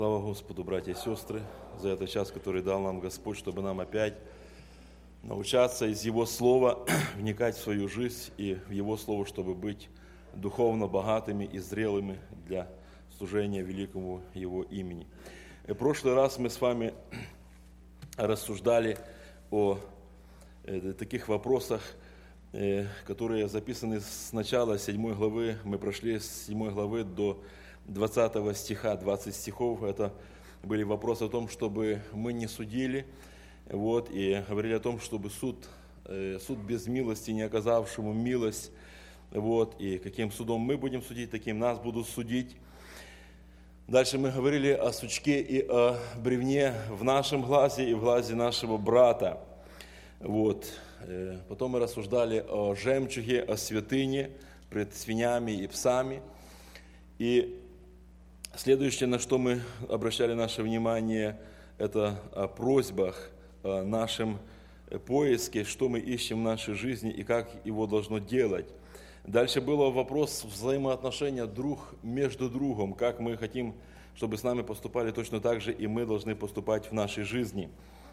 Слава Господу, братья и сестры, за этот час, который дал нам Господь, чтобы нам опять научаться из Его Слова вникать в свою жизнь и в Его Слово, чтобы быть духовно богатыми и зрелыми для служения великому Его имени. В прошлый раз мы с вами рассуждали о таких вопросах, которые записаны с начала 7 главы. Мы прошли с 7 главы до 20 стиха, 20 стихов. Это были вопросы о том, чтобы мы не судили, и говорили о том, чтобы суд без милости, не оказавшему милость, и каким судом мы будем судить, таким нас будут судить. Дальше мы говорили о сучке и о бревне в нашем глазе и в глазе нашего брата. Потом мы рассуждали о жемчуге, о святыне пред свинями и псами. И следующее, на что мы обращали наше внимание, это о просьбах, о нашем поиске, что мы ищем в нашей жизни и как его должно делать. Дальше был вопрос взаимоотношения друг между другом, как мы хотим, чтобы с нами поступали точно так же, и мы должны поступать в нашей жизни.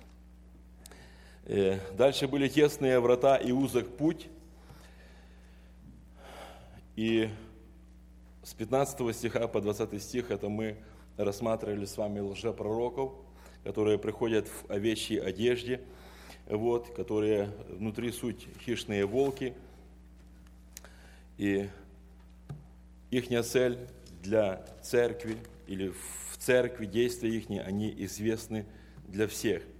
Дальше были тесные врата и узок путь. И с 15 стиха по 20 стих это мы рассматривали с вами лжепророков, которые приходят в овечьей одежде, которые внутри суть хищные волки. И их цель для церкви или в церкви, действия их, они известны для всех.